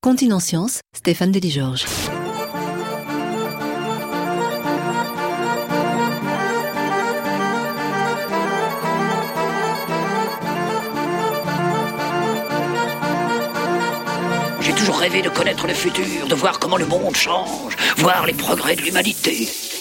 Continent Science, Stéphane Delis-Georges. J'ai toujours rêvé de connaître le futur, de voir comment le monde change, voir les progrès de l'humanité.